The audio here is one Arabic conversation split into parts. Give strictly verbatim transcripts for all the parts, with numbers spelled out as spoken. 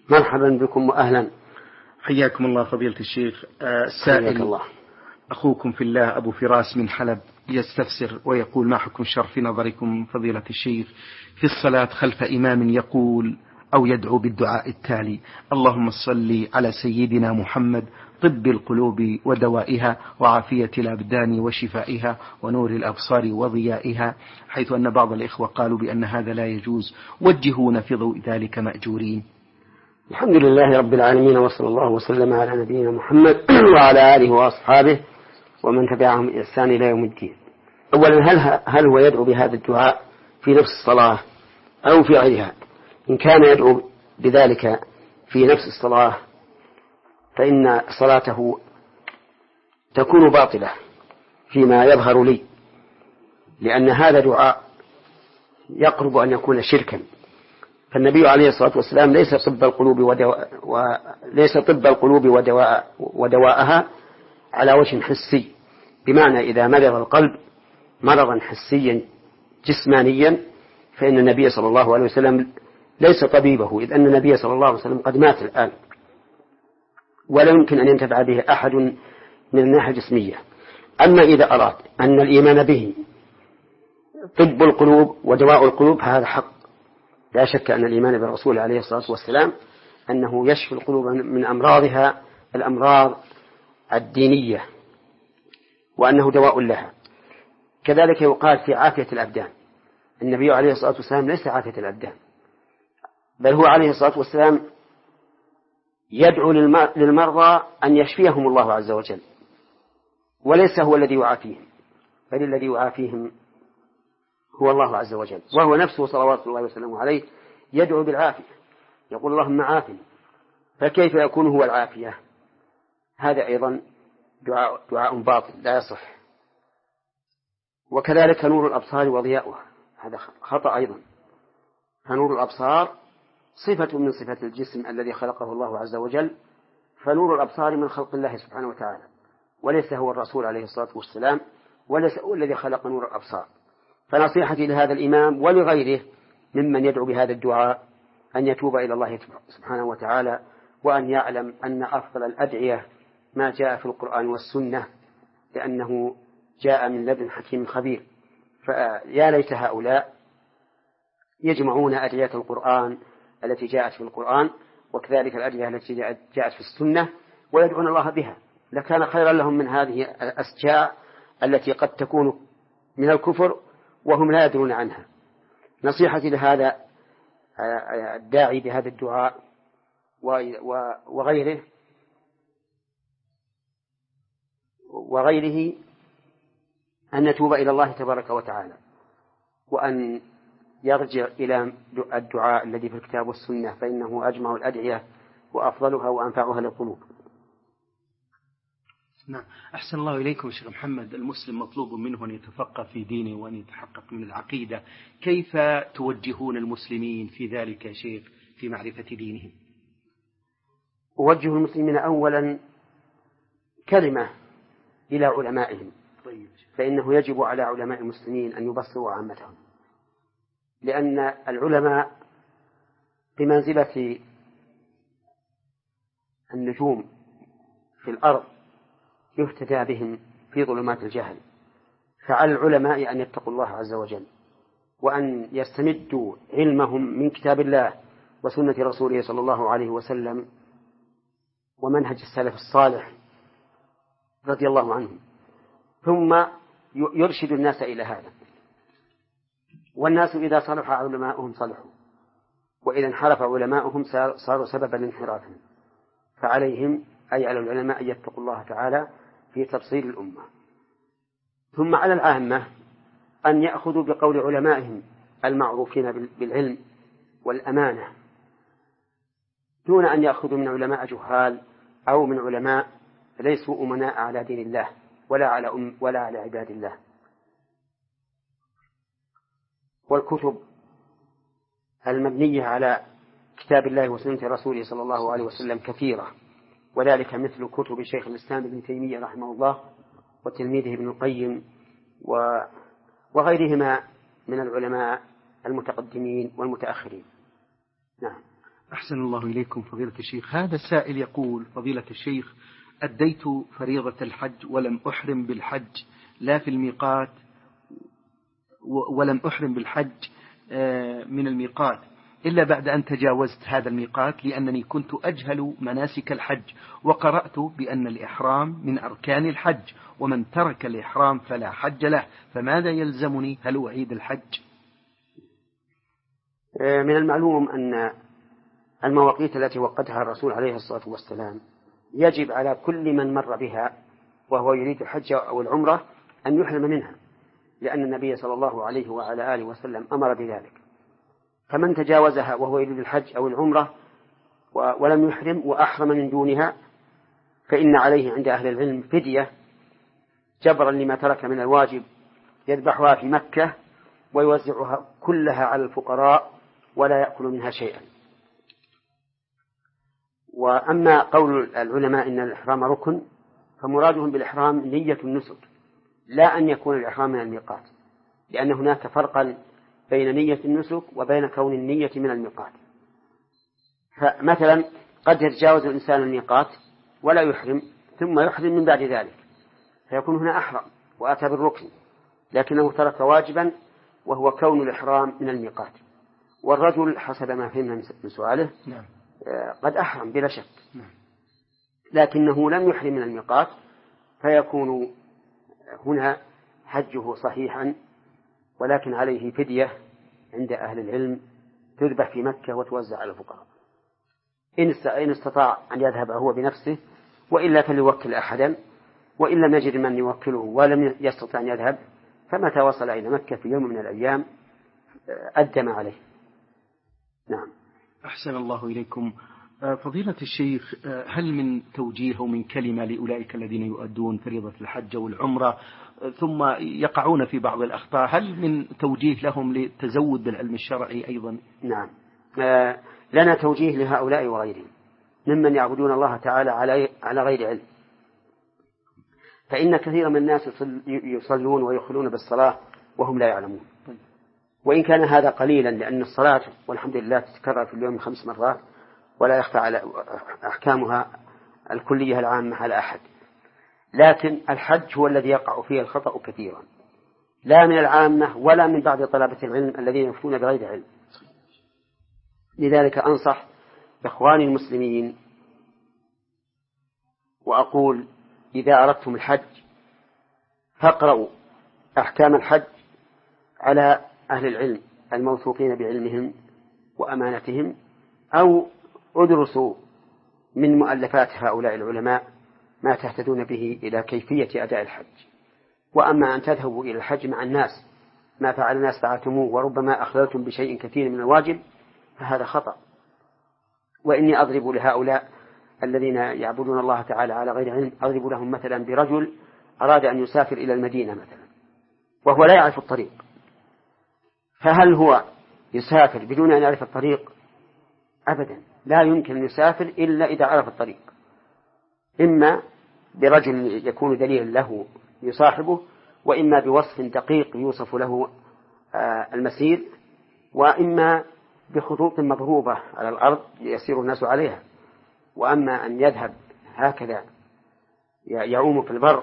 مرحبا بكم وأهلا. حياكم الله فضيلة الشيخ. السائل الله. أخوكم في الله أبو فراس من حلب يستفسر ويقول: ما حكم الشرع في نظركم فضيلة الشيخ في الصلاة خلف إمام يقول أو يدعو بالدعاء التالي: اللهم صل على سيدنا محمد طب القلوب ودوائها وعافية الأبدان وشفائها ونور الأبصار وضيائها، حيث أن بعض الإخوة قالوا بأن هذا لا يجوز، وجهونا في ضوء ذلك مأجورين. الحمد لله رب العالمين، وصلى الله وسلم على نبينا محمد وعلى آله وأصحابه ومن تبعهم بإحسان إلى يوم الدين. أولا، هل, هل هو يدعو بهذا الدعاء في نفس الصلاة أو في غيرها؟ إن كان يدعو بذلك في نفس الصلاة فإن صلاته تكون باطلة فيما يظهر لي، لأن هذا دعاء يقرب أن يكون شركا. فالنبي عليه الصلاة والسلام ليس طب القلوب ودواء وليس طب القلوب ودواء ودواءها على وجه حسي، بمعنى إذا مرض القلب مرضا حسيا جسمانيا فإن النبي صلى الله عليه وسلم ليس طبيبه، إذ أن النبي صلى الله عليه وسلم قد مات الآن ولا يمكن أن ينتفع به أحد من الناحية الجسمية. أما إذا أراد أن الإيمان به طب القلوب ودواء القلوب هذا حق، لا شك أن الإيمان بالرسول عليه الصلاة والسلام أنه يشفي القلوب من أمراضها الأمراض الدينية وأنه دواء لها. كذلك يقال في عافية الأبدان، النبي عليه الصلاة والسلام ليس عافية الأبدان، بل هو عليه الصلاة والسلام يدعو للمرضى أن يشفيهم الله عز وجل، وليس هو الذي يعافيهم، بل الذي يعافيهم هو الله عز وجل، وهو نفسه صلوات الله وسلامه عليه يدعو بالعافية، يقول اللهم عافني، فكيف يكون هو العافية؟ هذا أيضا دعاء, دعاء باطل لا يصح. وكذلك نور الأبصار وضياؤها، هذا خطأ أيضا. فنور الأبصار صفة من صفات الجسم الذي خلقه الله عز وجل، فنور الأبصار من خلق الله سبحانه وتعالى، وليس هو الرسول عليه الصلاة والسلام، وليس هو الذي خلق نور الأبصار. فنصيحتي لهذا الإمام ولغيره ممن يدعو بهذا الدعاء أن يتوب إلى الله سبحانه وتعالى، وأن يعلم أن أفضل الأدعية ما جاء في القرآن والسنة، لأنه جاء من لدن حكيم خبير. فيا ليت هؤلاء يجمعون أدعية القرآن التي جاءت في القرآن وكذلك الأدعية التي جاءت في السنة ويدعون الله بها، لكان خيرا لهم من هذه الأشجاع التي قد تكون من الكفر وهم لا يدرون عنها. نصيحتي لهذا الداعي بهذا الدعاء وغيره وغيره أن نتوب إلى الله تبارك وتعالى، وأن يرجع إلى الدعاء الذي في الكتاب والسنة، فإنه أجمع الأدعية وأفضلها وأنفعها للقلوب. نعم. أحسن الله إليكم شيخ محمد. المسلم مطلوب منه أن يتفقه في دينه وأن يتحقق من العقيدة، كيف توجهون المسلمين في ذلك يا شيخ في معرفة دينهم؟ أوجه المسلمين أولا كلمة إلى علمائهم، فإنه يجب على علماء المسلمين أن يبصروا عامتهم، لأن العلماء بمنزلة النجوم في الأرض يهتدى بهم في ظلمات الجهل. فعلى العلماء أن يتقوا الله عز وجل وأن يستمدوا علمهم من كتاب الله وسنة رسوله صلى الله عليه وسلم ومنهج السلف الصالح رضي الله عنهم، ثم يرشد الناس إلى هذا. والناس إذا صلح علماؤهم صلحوا، وإذا انحرف علماؤهم صاروا سببا لانحرافهم. فعليهم أي على العلماء أن يتقوا الله تعالى في تبصير الأمة. ثم على العامة أن يأخذوا بقول علمائهم المعروفين بالعلم والأمانة، دون أن يأخذوا من علماء جهال أو من علماء ليسوا أمناء على دين الله ولا على أم ولا على عباد الله. والكتب المبنية على كتاب الله وسنة رسوله صلى الله عليه وسلم كثيرة، وذلك مثل كتب شيخ الإسلام ابن تيمية رحمه الله وتلميذه ابن القيم وغيرهما من العلماء المتقدمين والمتأخرين. نعم. أحسن الله إليكم فضيلة الشيخ. هذا السائل يقول: فضيلة الشيخ، أديت فريضة الحج ولم أحرم بالحج لا في الميقات ولم أحرم بالحج من الميقات إلا بعد أن تجاوزت هذا الميقات، لأنني كنت أجهل مناسك الحج، وقرأت بأن الإحرام من أركان الحج، ومن ترك الإحرام فلا حج له، فماذا يلزمني؟ هل أعيد الحج؟ من المعلوم أن المواقيت التي وقتها الرسول عليه الصلاة والسلام يجب على كل من مر بها وهو يريد الحج أو العمرة أن يحرم منها، لأن النبي صلى الله عليه وعلى آله وسلم أمر بذلك. فمن تجاوزها وهو يريد الحج أو العمرة ولم يحرم وأحرم من دونها فإن عليه عند أهل العلم فدية جبرا لما ترك من الواجب، يذبحها في مكة ويوزعها كلها على الفقراء ولا يأكل منها شيئا. وأما قول العلماء إن الإحرام ركن فمرادهم بالإحرام نية النسك، لا أن يكون الإحرام من الميقات، لأن هناك فرقا بين نية النسك وبين كون النية من الميقات. فمثلا قد يتجاوز الإنسان الميقات ولا يحرم ثم يحرم من بعد ذلك، فيكون هنا أحرم وأتى بالركن، لكنه ترك واجبا وهو كون الإحرام من الميقات. والرجل حسب ما فهمنا من سؤاله نعم. قد أحرم بلا شك، نعم. لكنه لم يحرم من الميقات، فيكون هنا حجه صحيحا، ولكن عليه فدية عند أهل العلم تذبح في مكة وتوزع على الفقراء إن استطاع أن يذهب هو بنفسه، وإلا فليوكل أحدا، وإن لم يجد من يوكله ولم يستطع أن يذهب فمتى وصل إلى مكة في يوم من الأيام أدى ما عليه. نعم. أحسن الله إليكم فضيلة الشيخ، هل من توجيه أو من كلمة لأولئك الذين يؤدون فريضة الحج والعمرة ثم يقعون في بعض الأخطاء، هل من توجيه لهم للتزود بالعلم الشرعي أيضا؟ نعم، آه لنا توجيه لهؤلاء وغيرهم ممن يعبدون الله تعالى على غير علم. فإن كثير من الناس يصلون ويخلون بالصلاة وهم لا يعلمون، وإن كان هذا قليلا، لأن الصلاة والحمد لله تتكرر في اليوم خمس مرات ولا يخفى على أحكامها الكلية العامة على أحد، لكن الحج هو الذي يقع فيه الخطأ كثيرا، لا من العامة ولا من بعض طلبة العلم الذين يفتون بغير علم. لذلك أنصح إخواني المسلمين وأقول: إذا أردتم الحج فاقرأوا أحكام الحج على أهل العلم الموثوقين بعلمهم وأمانتهم، أو ادرسوا من مؤلفات هؤلاء العلماء ما تهتدون به إلى كيفية أداء الحج. وأما أن تذهبوا إلى الحج مع الناس ما فعل الناس فعلتموه وربما أخللتم بشيء كثير من الواجب فهذا خطأ. وإني أضرب لهؤلاء الذين يعبدون الله تعالى على غير علم، أضرب لهم مثلا برجل أراد أن يسافر إلى المدينة مثلا وهو لا يعرف الطريق، فهل هو يسافر بدون أن يعرف الطريق؟ أبدا، لا يمكن أن يسافر إلا إذا عرف الطريق، إما برجل يكون دليل له يصاحبه، وإما بوصف دقيق يوصف له المسير، وإما بخطوط مضروبة على الأرض يسير الناس عليها. وأما أن يذهب هكذا يعوم في البر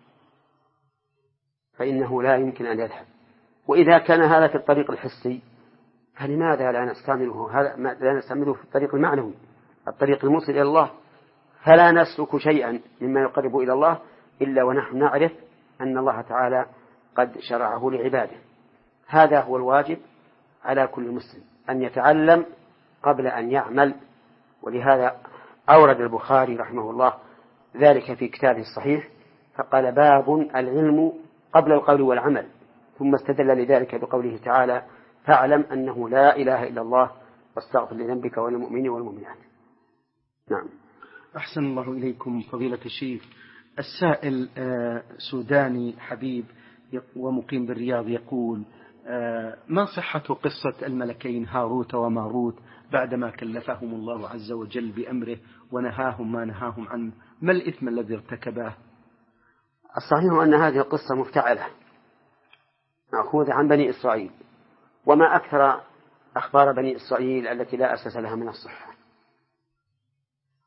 فإنه لا يمكن أن يذهب. وإذا كان هذا في الطريق الحسي فلماذا لا نستعمله هذا لا نستعمله في الطريق المعنوي، الطريق الموصل إلى الله؟ فلا نسلك شيئا مما يقرب إلى الله إلا ونحن نعرف أن الله تعالى قد شرعه لعباده. هذا هو الواجب على كل مسلم، أن يتعلم قبل أن يعمل. ولهذا أورد البخاري رحمه الله ذلك في كتابه الصحيح فقال: باب العلم قبل القول والعمل، ثم استدل لذلك بقوله تعالى: فاعلم أنه لا إله إلا الله واستغفر لذنبك وللمؤمنين والمؤمنات. نعم. أحسن الله إليكم فضيلة الشيخ. السائل سوداني حبيب ومقيم بالرياض يقول: ما صحة قصة الملكين هاروت وماروت بعدما كلفهم الله عز وجل بأمره ونهاهم ما نهاهم عنه؟ ما الإثم الذي ارتكباه؟ الصحيح أن هذه القصة مفتعلة مأخوذة عن بني إسرائيل، وما أكثر أخبار بني إسرائيل التي لا أساس لها من الصحة.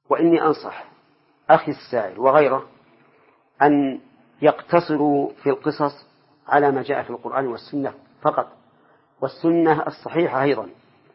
وإني أنصح أخي السائل وغيره أن يقتصروا في القصص على ما جاء في القرآن والسنة فقط، والسنة الصحيحة أيضا،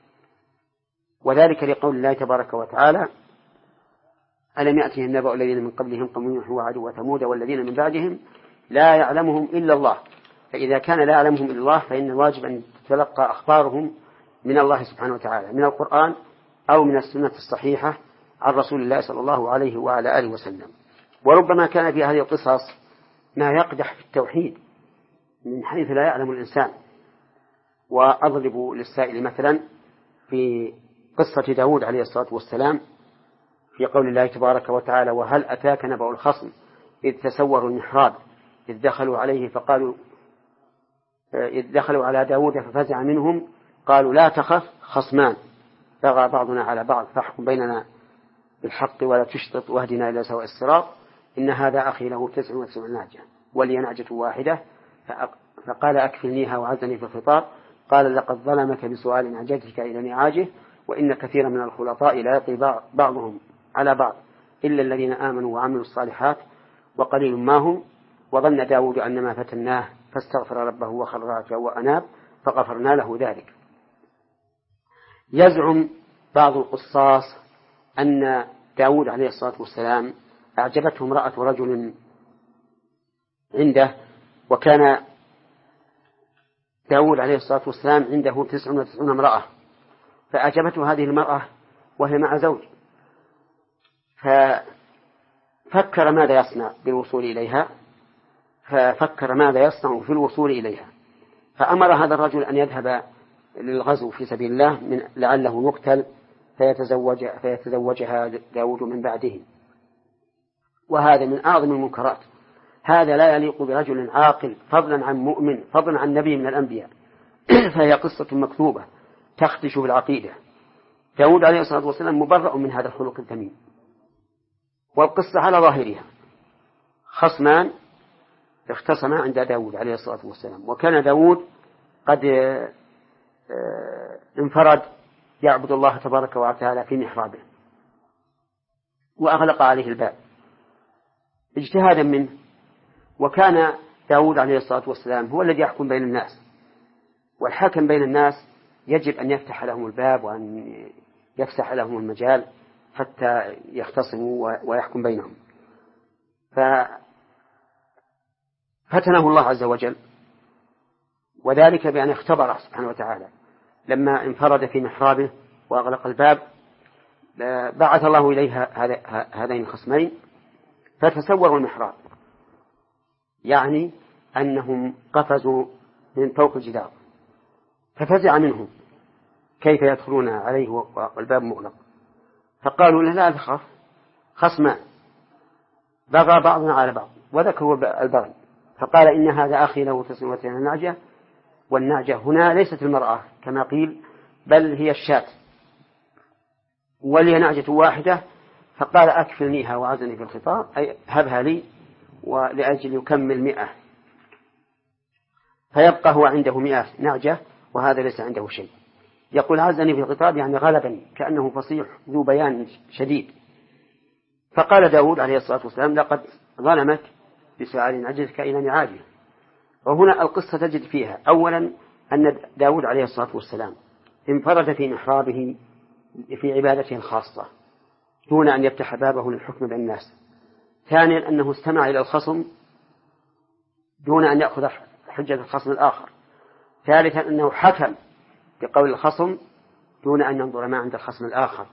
وذلك لقول الله تبارك وتعالى: ألم يأتهم النبأ الذين من قبلهم قوم نوح وعاد وثمود والذين من بعدهم لا يعلمهم إلا الله. فإذا كان لا يعلمهم إلا الله فإن الواجب أن تتلقى أخبارهم من الله سبحانه وتعالى، من القرآن أو من السنة الصحيحة عن رسول الله صلى الله عليه وعلى آله وسلم. وربما كان في هذه القصص ما يقدح في التوحيد من حيث لا يعلم الإنسان. وأضرب للسائل مثلا في قصة داود عليه الصلاة والسلام في قول الله تبارك وتعالى: وهل أتاك نبأ الخصم إذ تسوروا المحراب إذ دخلوا عليه فقالوا إذ دخلوا على داود ففزع منهم قالوا لا تخف خصمان بغى بعضنا على بعض فاحكم بيننا بالحق ولا تشطط واهدنا إلى سواء الصراط إن هذا أخي له تسع وتسعون نعجة ولي نعجة واحدة فقال أكفلنيها وعزني في الخطاب قال لقد ظلمك بسؤال نعجتك إلى نعاجه وإن كثيرا من الخلطاء لا يطغى بعضهم على بعض إلا الذين آمنوا وعملوا الصالحات وقليل ما هم وظن داود أن ما فتناه فاستغفر ربه وخر راكعا وأناب فغفرنا له ذلك. يزعم بعض القصاص أن داود عليه الصلاة والسلام أعجبته امرأة رجل عنده، وكان داود عليه الصلاة والسلام عنده تسع وتسعون امرأة، فأعجبته هذه المرأة وهي مع زوج، ففكر ماذا يصنع بالوصول إليها ففكر ماذا يصنع في الوصول إليها فأمر هذا الرجل أن يذهب للغزو في سبيل الله من لعله يقتل فيتزوج فيتزوجها داود من بعده. وهذا من أعظم المنكرات، هذا لا يليق برجل عاقل فضلا عن مؤمن فضلا عن نبي من الأنبياء. فهي قصة مكتوبة تخدش بالعقيدة. داود عليه الصلاة والسلام مبرأ من هذا الخلق الذميم. والقصة على ظاهرها خصمان اختصما عند داود عليه الصلاة والسلام، وكان داود قد انفرد يعبد الله تبارك وتعالى في محرابه وأغلق عليه الباب اجتهادا منه، وكان داود عليه الصلاة والسلام هو الذي يحكم بين الناس، والحاكم بين الناس يجب أن يفتح لهم الباب وأن يفسح لهم المجال حتى يختصموا ويحكم بينهم. ففتنه الله عز وجل، وذلك بأن اختبره سبحانه وتعالى لما انفرد في محرابه وأغلق الباب بعث الله إليه هذين الخصمين فتسوروا المحراب، يعني أنهم قفزوا من فوق الجدار ففزع منهم كيف يدخلون عليه والباب مغلق، فقالوا لا تخف خصمان بغى بعضنا على بعض وذكروا البغي، فقال إن هذا أخي له تسع وتسعون نعجة، والنعجة هنا ليست المرأة كما قيل بل هي الشاة، ولي نعجة واحدة، فقال أكفلنيها وعزني في الخطاب أي هبها لي ولأجل يكمل مئة، فيبقى هو عنده مئة نعجة وهذا ليس عنده شيء. يقول عزني في الخطاب يعني غلبني كأنه فصيح ذو بيان شديد. فقال داود عليه الصلاة والسلام لقد ظلمك بسؤال نعجتك إلى نعاجه. وهنا القصة تجد فيها أولا أن داود عليه الصلاة والسلام انفرد في محرابه في عبادته الخاصة دون أن يفتح بابه للحكم بين الناس. ثانيا أنه استمع إلى الخصم دون أن يأخذ حجة الخصم الآخر. ثالثا أنه حكم بقول الخصم دون أن ينظر ما عند الخصم الآخر.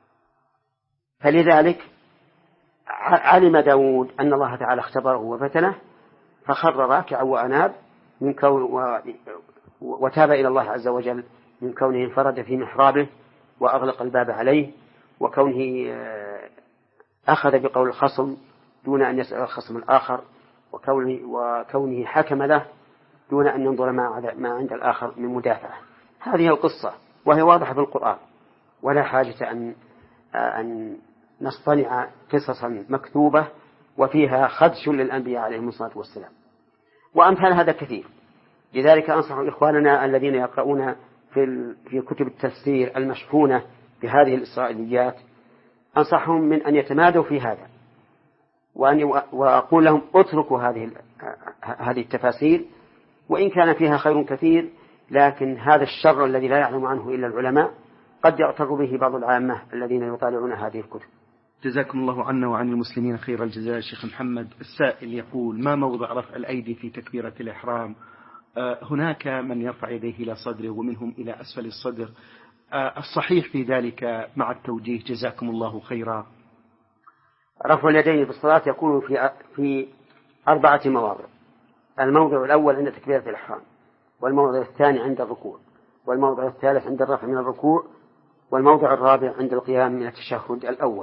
فلذلك علم داود أن الله تعالى اختبره وفتنه فخر راكعا وأناب من كون وتاب إلى الله عز وجل من كونه انفرد في محرابه وأغلق الباب عليه، وكونه أخذ بقول الخصم دون أن يسأل الخصم الآخر، وكونه, وكونه حكم له دون أن ينظر ما عند الآخر من مدافعة. هذه القصة وهي واضحة في القرآن، ولا حاجة أن أن نصطنع قصصا مكتوبة وفيها خدش للأنبياء عليهم الصلاة والسلام. وأمثال هذا كثير. لذلك أنصح إخواننا الذين يقرؤون في في كتب التفسير المشحونة بهذه الإسرائيليات أنصحهم من أن يتمادوا في هذا، وأن وأقول لهم اتركوا هذه هذه التفاسير، وإن كان فيها خير كثير، لكن هذا الشر الذي لا يعلم عنه إلا العلماء قد يغتر به بعض العامة الذين يطالعون هذه الكتب. جزاكم الله عنا وعن المسلمين خير الجزاء. شيخ محمد، السائل يقول: ما موضع رفع الأيدي في تكبيرة الإحرام؟ آه هناك من يرفع يديه إلى صدره ومنهم إلى أسفل الصدر. آه الصحيح في ذلك مع التوجيه جزاكم الله خيرا. رفع اليدين في الصلاة يكون في في أربعة مواضع. الموضع الأول عند تكبيرة الإحرام، والموضع الثاني عند الركوع، والموضع الثالث عند الرفع من الركوع، والموضع الرابع عند القيام من التشهد الأول.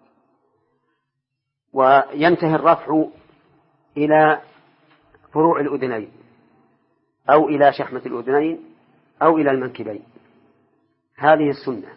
وينتهي الرفع إلى فروع الأذنين أو إلى شحمة الأذنين أو إلى المنكبين. هذه السنة،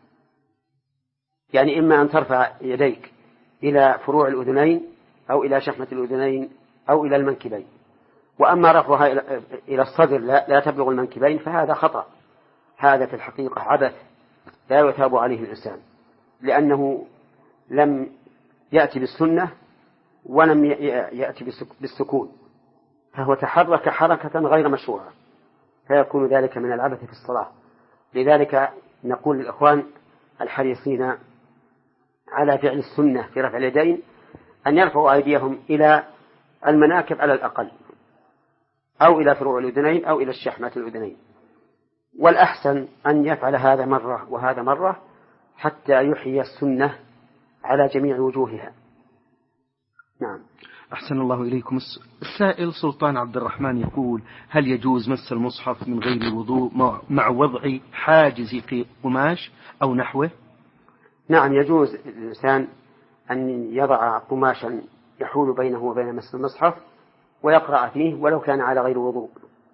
يعني إما أن ترفع يديك إلى فروع الأذنين أو إلى شحمة الأذنين أو إلى المنكبين. وأما رفعها إلى الصدر لا تبلغ المنكبين فهذا خطأ، هذا في الحقيقة عبث لا يثاب عليه الإنسان، لأنه لم يأتي بالسنة ولم يأتي بالسكون، فهو تحرك حركة غير مشروعة، فيكون ذلك من العبث في الصلاة. لذلك نقول للإخوان الحريصين على فعل السنة في رفع اليدين أن يرفعوا أيديهم إلى المناكب على الأقل، أو إلى فروع الأذنين أو إلى الشحمة الأذنين. والأحسن أن يفعل هذا مرة وهذا مرة حتى يحيي السنة على جميع وجوهها. نعم. أحسن الله إليكم. السائل سلطان عبد الرحمن يقول: هل يجوز مس المصحف من غير الوضوء مع وضع حاجز قماش أو نحوه؟ نعم، يجوز للإنسان أن يضع قماشا يحول بينه وبين مس المصحف ويقرأ فيه ولو كان على غير وضوء.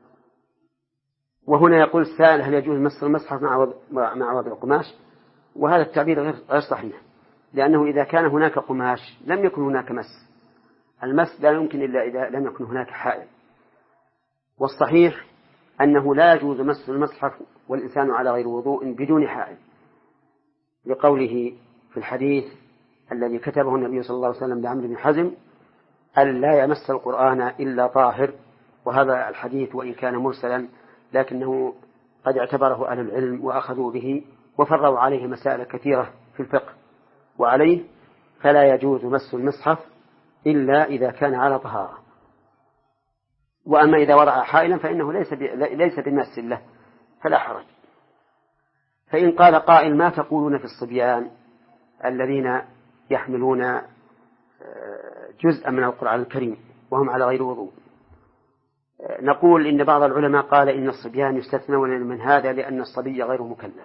وهنا يقول السائل: هل يجوز مس المصحف مع وضع القماش؟ وهذا التعبير غير صحيح، لأنه إذا كان هناك قماش لم يكن هناك مس. المس لا يمكن إلا إذا لم يكن هناك حائل. والصحيح أنه لا يجوز مس المصحف والإنسان على غير وضوء بدون حائل، لقوله في الحديث الذي كتبه النبي صلى الله عليه وسلم لعمرو بن حزم: أن لا يمس القرآن إلا طاهر. وهذا الحديث وإن كان مرسلا لكنه قد اعتبره أهل العلم وأخذوا به وفروا عليه مسائل كثيرة في الفقه. وعليه فلا يجوز مس المصحف إلا إذا كان على طهارة. وأما إذا وضع حائلا فإنه ليس ليس بمس له فلا حرج. فإن قال قائل: ما تقولون في الصبيان الذين يحملون جزءا من القرآن الكريم وهم على غير وضوء؟ نقول إن بعض العلماء قال إن الصبيان يستثنون من هذا لأن الصبي غير مكلف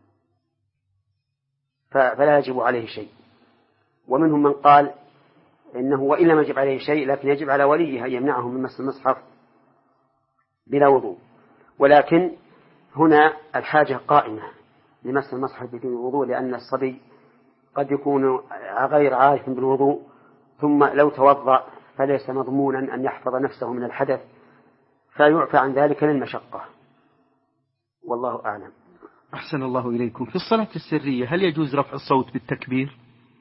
فلا يجب عليه شيء. ومنهم من قال إنه وإن لم يجب عليه شيء لكن يجب على وليه أن يمنعه من مس المصحف بلا وضوء. ولكن هنا الحاجة قائمة لمس المصحف بدون وضوء، لأن الصبي قد يكون غير عارف بالوضوء، ثم لو توضأ فليس مضمونا أن يحفظ نفسه من الحدث، فيعفى عن ذلك للمشقة. والله أعلم. أحسن الله إليكم. في الصلاة السرية هل يجوز رفع الصوت بالتكبير؟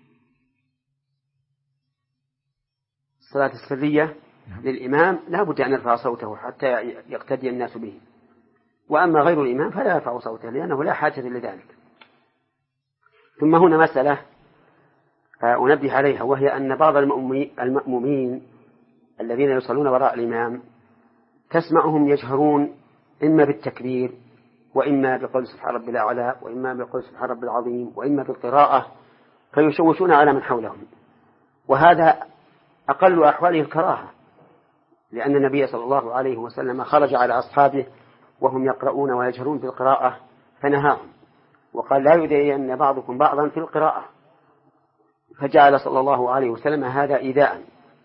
الصلاة السرية للإمام لا بد أن يرفع صوته حتى يقتدي الناس به، وأما غير الإمام فلا يرفع صوته لأنه لا حاجة لذلك. ثم هنا مسألة أنبه عليها، وهي أن بعض المأمومين الذين يصلون وراء الإمام تسمعهم يجهرون إما بالتكبير وإما بقول سبحان ربي الأعلى وإما بقول سبحان ربي العظيم وإما بالقراءة، فيشوشون على من حولهم، وهذا أقل أحواله الكراهة، لأن النبي صلى الله عليه وسلم خرج على أصحابه وهم يقرؤون ويجهرون بالقراءة فنهاهم وقال: لا يؤذين بعضكم بعضا في القراءة، فجعل صلى الله عليه وسلم هذا إيذاء.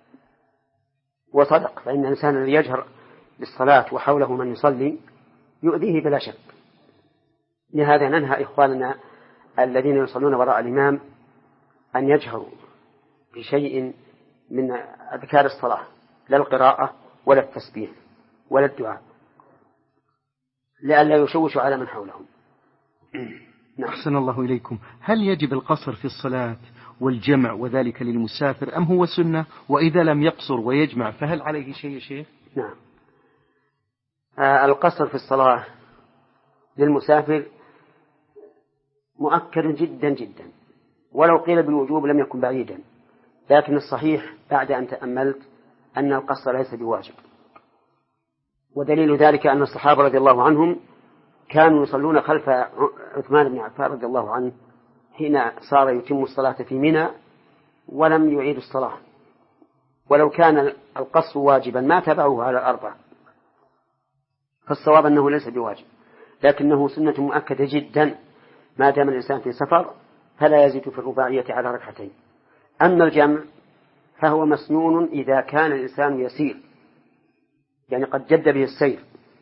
وصدق، فإن الإنسان الذي يجهر بالصلاة وحوله من يصلي يؤذيه بلا شك. لهذا ننهى إخواننا الذين يصلون وراء الإمام أن يجهروا بشيء من أذكار الصلاة، لا القراءة ولا التسبيح ولا الدعاء، لئلا يشوشوا على من حولهم. أحسن الله إليكم. هل يجب القصر في الصلاة والجمع وذلك للمسافر أم هو سنة؟ وإذا لم يقصر ويجمع فهل عليه شيء يا شيخ؟ نعم. آه القصر في الصلاة للمسافر مؤكد جدا جدا، ولو قيل بالوجوب لم يكن بعيدا، لكن الصحيح بعد أن تأملت أن القصر ليس بواجب. ودليل ذلك أن الصحابة رضي الله عنهم كانوا يصلون خلف عثمان بن عفان رضي الله عنه حين صار يتم الصلاة في منى ولم يعيد الصلاة، ولو كان القصر واجبا ما تبعوه على الأربع، فالصواب أنه ليس بواجب، لكنه سنة مؤكدة جدا ما دام الإنسان في سفر فلا يزيد في الرباعية على ركعتين. أما الجمع فهو مسنون إذا كان الإنسان يسير، يعني قد جد به السير،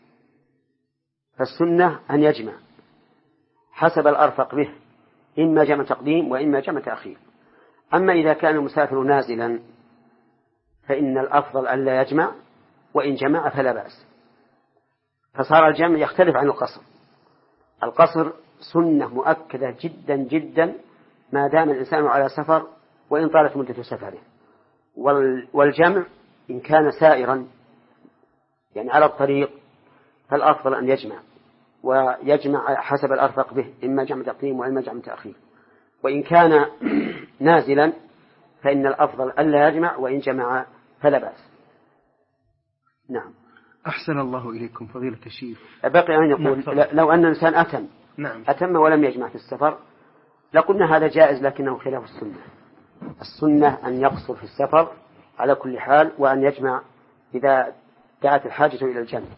فالسنة أن يجمع حسب الأرفق به، إما جمع تقديم وإما جمع تأخير. أما إذا كان المسافر نازلا فإن الأفضل أن لا يجمع، وإن جمع فلا بأس. فصار الجمع يختلف عن القصر. القصر سنة مؤكدة جدا جدا ما دام الإنسان على سفر وإن طالت مدة سفره، والجمع إن كان سائرا يعني على الطريق فالأفضل أن يجمع، ويجمع حسب الأرفق به، إما جمع تقديم وإما جمع تأخير. وإن كان نازلا فإن الأفضل ألا يجمع، وإن جمع فلا بأس. نعم. أحسن الله إليكم فضيلة الشيخ. بقي أن يقول نعم. لو أن الإنسان أتم نعم. أتم ولم يجمع في السفر لقلنا هذا جائز، لكنه خلاف السنة. السنة أن يقصر في السفر على كل حال، وأن يجمع إذا دعت الحاجة إلى الجمع.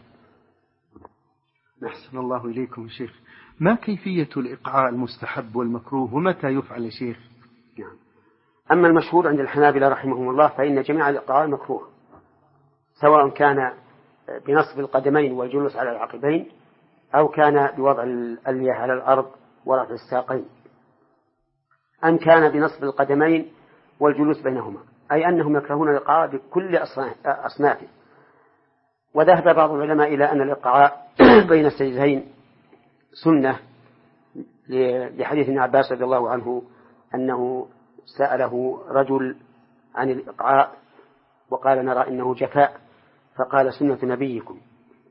أحسن الله إليكم يا شيخ. ما كيفية الإقعاء المستحب والمكروه ومتى يفعل يا شيخ؟ نعم. أما المشهور عند الحنابلة رحمهم الله فإن جميع الإقعاء مكروه، سواء كان بنصب القدمين والجلوس على العقبين أو كان بوضع الألية على الأرض ورفع الساقين، أم كان بنصب القدمين والجلوس بينهما، أي أنهم يكرهون الإقعاء بكل أصنافه. وذهب بعض العلماء إلى أن الإقعاء بين السجدتين سنة، لحديث ابن عباس رضي الله عنه أنه سأله رجل عن الإقعاء وقال نرى إنه جفاء، فقال سنة نبيكم.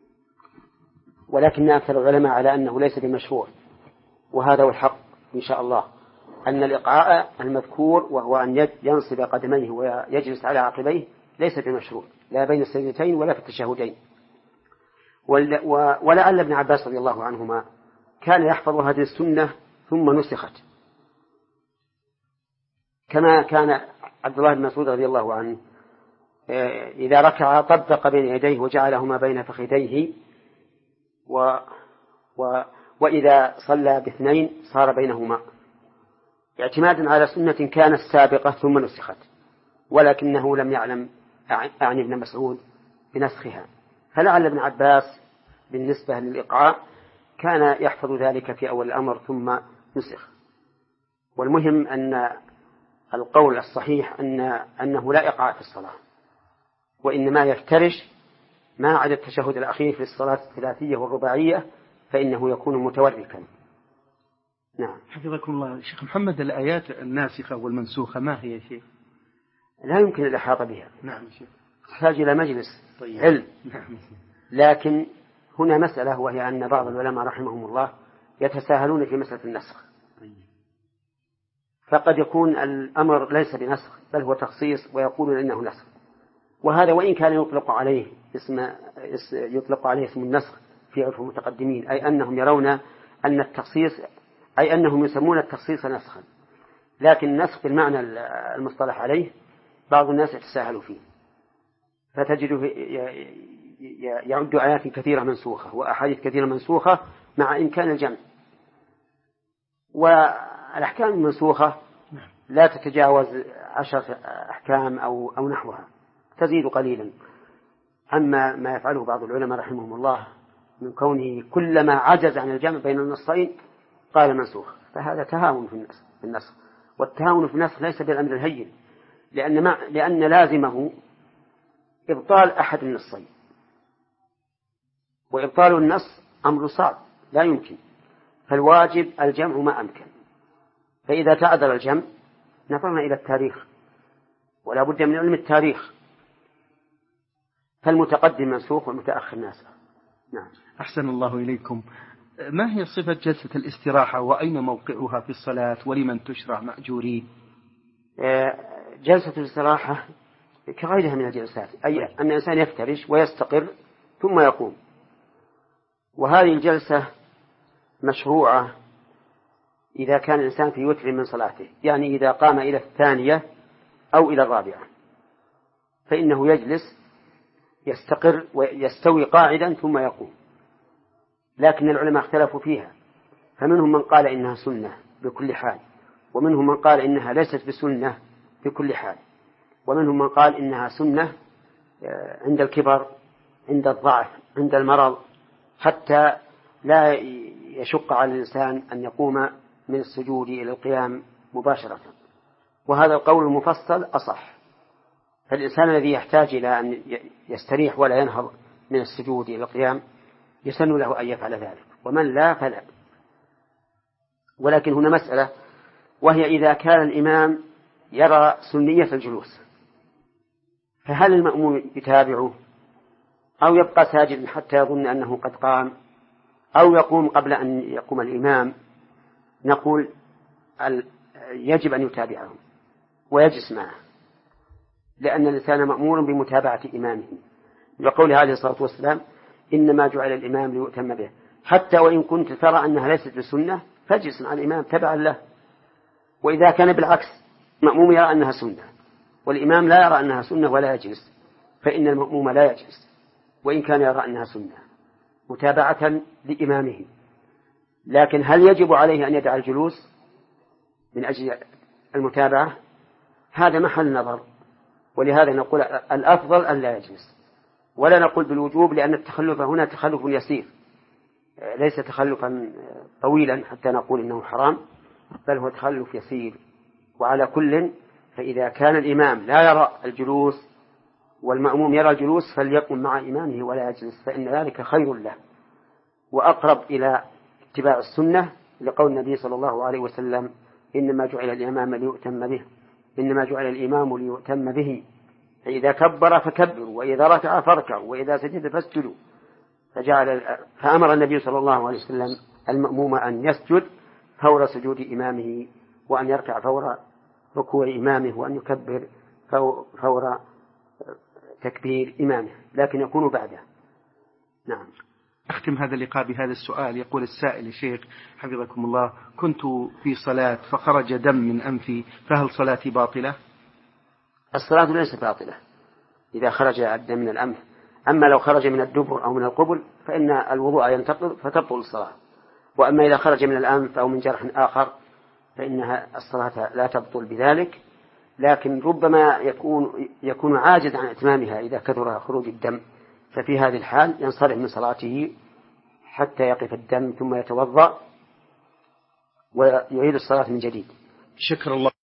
ولكن أكثر العلماء على أنه ليس بمشروع، وهذا هو الحق إن شاء الله، أن الإقعاء المذكور وهو أن ينصب قدميه ويجلس على عقبيه ليس بمشروع، لا بين السجدتين ولا في التشهدين. ولعل ابن عباس رضي الله عنهما كان يحفظ هذه السنة ثم نسخت، كما كان عبد الله بن مسعود رضي الله عنه إذا ركع طبق بين يديه وجعلهما بين فخذيه، و و وإذا صلى باثنين صار بينهما، اعتمادا على سنة كانت سابقة ثم نسخت، ولكنه لم يعلم عن ابن مسعود بنسخها. فلعل ابن عباس بالنسبة للإقعاء كان يحفظ ذلك في أول الأمر ثم نسخ. والمهم أن القول الصحيح أن أنه لا إقعاء في الصلاة، وإنما يفترش ما عدا التشهد الأخير في الصلاة الثلاثية والرباعية فإنه يكون متوركا. نعم. حفظكم الله شيخ محمد. الآيات الناسخة والمنسوخة ما هي يا شيخ؟ لا يمكن الإحاطة بها. نعم شيخ. تحتاج إلى مجلس طيب. علم. نعم. لكن هنا مسألة، وهي أن بعض العلماء رحمهم الله يتساهلون في مسألة النسخ. طيب. فقد يكون الأمر ليس بنسخ بل هو تخصيص ويقولون إنه نسخ، وهذا وإن كان يطلق عليه اسم يطلق عليه اسم النسخ في عرف المتقدمين، أي أنهم يرون أن التخصيص أي أنهم يسمون التخصيص نسخا، لكن النسخ بالمعنى المصطلح عليه بعض الناس يتساهلوا فيه، فتجد يعد آيات كثيرة منسوخة وأحاديث كثيرة منسوخة مع إمكان الجمع. والأحكام المنسوخة لا تتجاوز عشر أحكام أو أو نحوها، تزيد قليلا. أما ما يفعله بعض العلماء رحمهم الله من كونه كلما عجز عن الجمع بين النصين قال منسوخ، فهذا تهاون في النسخ، والتهاون في النسخ ليس بالأمر الهين، لأن ما لأن لازمه إبطال أحد النصين، وإبطال النص أمر صعب لا يمكن. فالواجب الجمع ما أمكن. فإذا تعذر الجمع نظرنا إلى التاريخ، ولا بد من علم التاريخ، فالمتقدم منسوخ والمتأخر ناسخ. نعم. أحسن الله إليكم. ما هي صفة جلسة الاستراحة وأين موقعها في الصلاة ولمن تشرع مأجورين؟ جلسة الاستراحة كغيرها من الجلسات، أي أن الإنسان يفترش ويستقر ثم يقوم، وهذه الجلسة مشروعة إذا كان الإنسان في وتر من صلاته، يعني إذا قام إلى الثانية أو إلى الرابعة فإنه يجلس يستقر ويستوي قاعدا ثم يقوم. لكن العلماء اختلفوا فيها، فمنهم من قال إنها سنة بكل حال، ومنهم من قال إنها ليست بسنة بكل حال، ومنهم من قال إنها سنة عند الكبر، عند الضعف، عند المرض، حتى لا يشق على الإنسان أن يقوم من السجود إلى القيام مباشرة. وهذا القول المفصل أصح. فالإنسان الذي يحتاج إلى أن يستريح ولا ينهض من السجود إلى القيام يسن له أن يفعل ذلك، ومن لا فلا. ولكن هنا مسألة، وهي إذا كان الإمام يرى سنية الجلوس، فهل المأموم يتابعه أو يبقى ساجدا حتى يظن أنه قد قام، أو يقوم قبل أن يقوم الإمام؟ نقول يجب أن يتابعه ويجلس معه، لأن الإنسان مأمور بمتابعة إمامه، لقول عليه الصلاة والسلام إنما جعل الإمام ليؤتم به. حتى وإن كنت ترى أنها ليست بسنة فاجلس مع الإمام تبعا له. وإذا كان بالعكس مأموم يرى أنها سنة والإمام لا يرى أنها سنة ولا يجلس، فإن المأموم لا يجلس وإن كان يرى أنها سنة متابعة لإمامه. لكن هل يجب عليه أن يدع الجلوس من أجل المتابعة؟ هذا محل نظر، ولهذا نقول الأفضل أن لا يجلس، ولا نقول بالوجوب، لأن التخلف هنا تخلف يسير ليس تخلفا طويلا حتى نقول إنه حرام، بل هو تخلف يسير. وعلى كل، فإذا كان الإمام لا يرى الجلوس والمأموم يرى الجلوس فليقم مع إمامه ولا يجلس، فإن ذلك خير له وأقرب إلى اتباع السنة، لقول النبي صلى الله عليه وسلم إنما جعل الإمام ليؤتم به إنما جعل الإمام ليؤتم به، فإذا كبر فكبروا، وإذا ركع فاركعوا، وإذا سجد فاسجدوا. فجعل فأمر النبي صلى الله عليه وسلم المأموم أن يسجد فور سجود إمامه، وأن يركع فور ركوع إمامه، وأن يكبر فور تكبير إمامه، لكن يكون بعده. نعم. أختم هذا اللقاء بهذا السؤال. يقول السائل: الشيخ حفظكم الله، كنت في صلاة فخرج دم من أنفي، فهل صلاتي باطلة؟ الصلاة ليست باطلة إذا خرج الدم من الأنف، أما لو خرج من الدبر أو من القبل فإن الوضوء ينتقض فتبطل الصلاة. وأما إذا خرج من الأنف أو من جرح آخر فإنها الصلاة لا تبطل بذلك، لكن ربما يكون يكون عاجز عن إتمامها إذا كثر خروج الدم، ففي هذه الحال ينصرف من صلاته حتى يقف الدم ثم يتوضأ ويعيد الصلاة من جديد. شكر الله.